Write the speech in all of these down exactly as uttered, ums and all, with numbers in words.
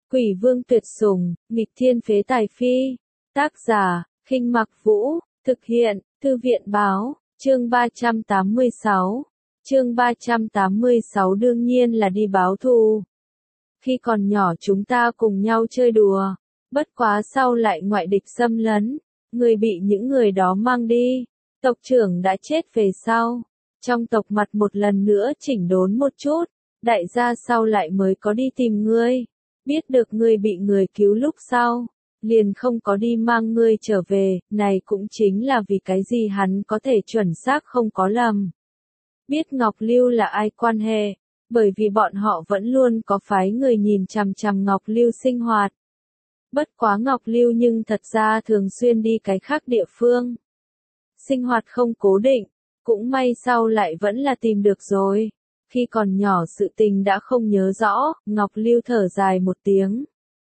Quỷ vương tuyệt sủng, nghịch thiên phế tài phi. Tác giả, Khinh Mặc Vũ, thực hiện, Thư viện báo, chương ba trăm tám mươi sáu. Chương ba trăm tám mươi sáu đương nhiên là đi báo thù. Khi còn nhỏ chúng ta cùng nhau chơi đùa, bất quá sau lại ngoại địch xâm lấn, người bị những người đó mang đi, tộc trưởng đã chết về sau. Trong tộc mặt một lần nữa chỉnh đốn một chút, đại gia sau lại mới có đi tìm ngươi, biết được ngươi bị người cứu lúc sau, liền không có đi mang ngươi trở về, này cũng chính là vì cái gì hắn có thể chuẩn xác không có lầm. Biết Ngọc Lưu là ai quan hệ, bởi vì bọn họ vẫn luôn có phái người nhìn chằm chằm Ngọc Lưu sinh hoạt. Bất quá Ngọc Lưu nhưng thật ra thường xuyên đi cái khác địa phương. Sinh hoạt không cố định, cũng may sau lại vẫn là tìm được rồi. Khi còn nhỏ sự tình đã không nhớ rõ, Ngọc Lưu thở dài một tiếng.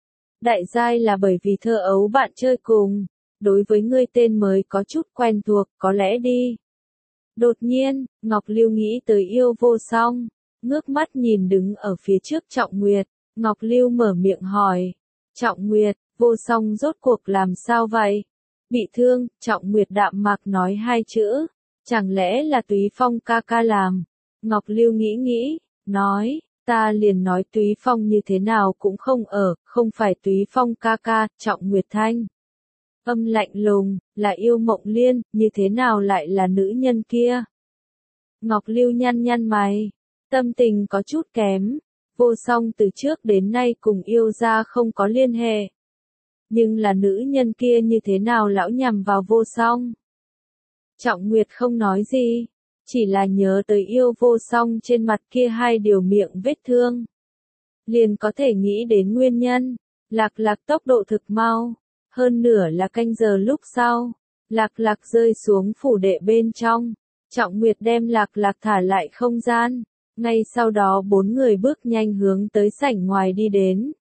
Đại giai là bởi vì thơ ấu bạn chơi cùng, đối với ngươi tên mới có chút quen thuộc, có lẽ đi. Đột nhiên, Ngọc Lưu nghĩ tới Yêu Vô Song, ngước mắt nhìn đứng ở phía trước Trọng Nguyệt, Ngọc Lưu mở miệng hỏi. Trọng Nguyệt, Vô Song rốt cuộc làm sao vậy? Bị thương, Trọng Nguyệt đạm mạc nói hai chữ, chẳng lẽ là Túy Phong ca ca làm? Ngọc Lưu nghĩ nghĩ, nói, ta liền nói Túy Phong như thế nào cũng không ở, không phải Túy Phong ca ca, Trọng Nguyệt thanh. Âm lạnh lùng, là Yêu Mộng Liên, như thế nào lại là nữ nhân kia? Ngọc Lưu nhăn nhăn mày, tâm tình có chút kém, Vô Song từ trước đến nay cùng Yêu gia không có liên hệ. Nhưng là nữ nhân kia như thế nào lão nhằm vào Vô Song? Trọng Nguyệt không nói gì, chỉ là nhớ tới Yêu Vô Song trên mặt kia hai điều miệng vết thương. Liền có thể nghĩ đến nguyên nhân, Lạc Lạc tốc độ thực mau, hơn nửa là canh giờ lúc sau, Lạc Lạc rơi xuống phủ đệ bên trong, Trọng Nguyệt đem Lạc Lạc thả lại không gian, ngay sau đó bốn người bước nhanh hướng tới sảnh ngoài đi đến.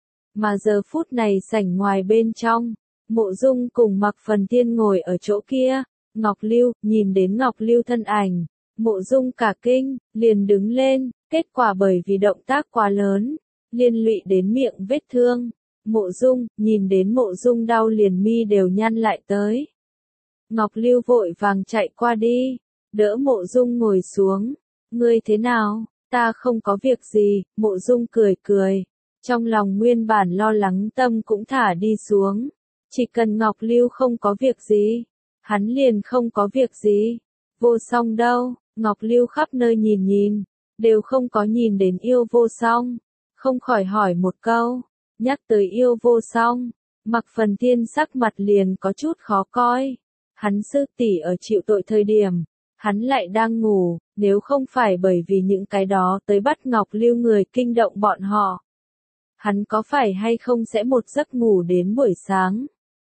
Mà giờ phút này sảnh ngoài bên trong, Mộ Dung cùng Mạc Phần Thiên ngồi ở chỗ kia, Ngọc Lưu, nhìn đến Ngọc Lưu thân ảnh, Mộ Dung cả kinh, liền đứng lên, kết quả bởi vì động tác quá lớn, liên lụy đến miệng vết thương. Mộ Dung, nhìn đến Mộ Dung đau liền mi đều nhăn lại tới. Ngọc Lưu vội vàng chạy qua đi, đỡ Mộ Dung ngồi xuống, ngươi thế nào, ta không có việc gì, Mộ Dung cười cười, trong lòng nguyên bản lo lắng tâm cũng thả đi xuống, chỉ cần Ngọc Lưu không có việc gì, hắn liền không có việc gì. Vô Song đâu? Ngọc Lưu khắp nơi nhìn nhìn, đều không có nhìn đến Yêu Vô Song, không khỏi hỏi một câu. Nhắc tới Yêu Vô Song, Mạc Phần Thiên sắc mặt liền có chút khó coi. Hắn sư tỷ ở chịu tội thời điểm, hắn lại đang ngủ, nếu không phải bởi vì những cái đó tới bắt Ngọc Lưu người kinh động bọn họ. Hắn có phải hay không sẽ một giấc ngủ đến buổi sáng.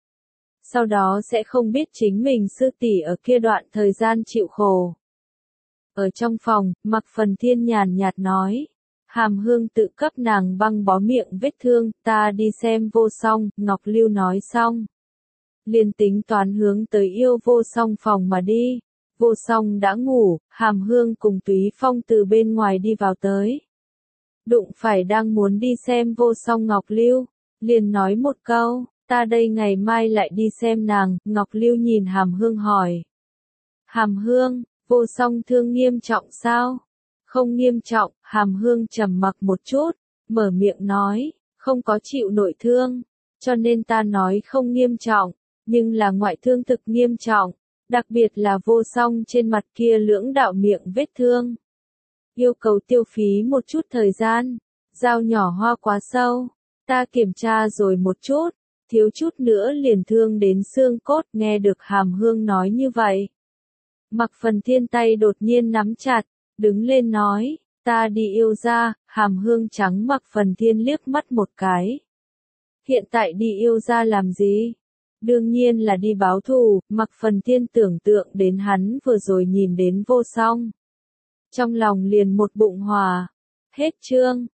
Sau đó sẽ không biết chính mình sư tỷ ở kia đoạn thời gian chịu khổ. Ở trong phòng, Mạc Phần Thiên nhàn nhạt nói. Hàm Hương tự cấp nàng băng bó miệng vết thương, ta đi xem Vô Song, Ngọc Lưu nói xong. Liền tính toán hướng tới Yêu Vô Song phòng mà đi. Vô Song đã ngủ, Hàm Hương cùng Túy Phong từ bên ngoài đi vào tới. Đụng phải đang muốn đi xem Vô Song Ngọc Lưu, liền nói một câu, ta đây ngày mai lại đi xem nàng, Ngọc Lưu nhìn Hàm Hương hỏi. Hàm Hương, Vô Song thương nghiêm trọng sao? Không nghiêm trọng, Hàm Hương trầm mặc một chút, mở miệng nói, không có chịu nội thương, cho nên ta nói không nghiêm trọng, nhưng là ngoại thương thực nghiêm trọng, đặc biệt là Vô Song trên mặt kia lưỡng đạo miệng vết thương. Yêu cầu tiêu phí một chút thời gian, dao nhỏ hoa quá sâu, ta kiểm tra rồi một chút, thiếu chút nữa liền thương đến xương cốt, nghe được Hàm Hương nói như vậy. Mạc Phần Thiên tay đột nhiên nắm chặt, đứng lên nói, ta đi Yêu gia. Hàm Hương trắng Mạc Phần Thiên liếc mắt một cái. Hiện tại đi Yêu gia làm gì? Đương nhiên là đi báo thù, Mạc Phần Thiên tưởng tượng đến hắn vừa rồi nhìn đến Vô Song. Trong lòng liền một bụng hòa. Hết chương.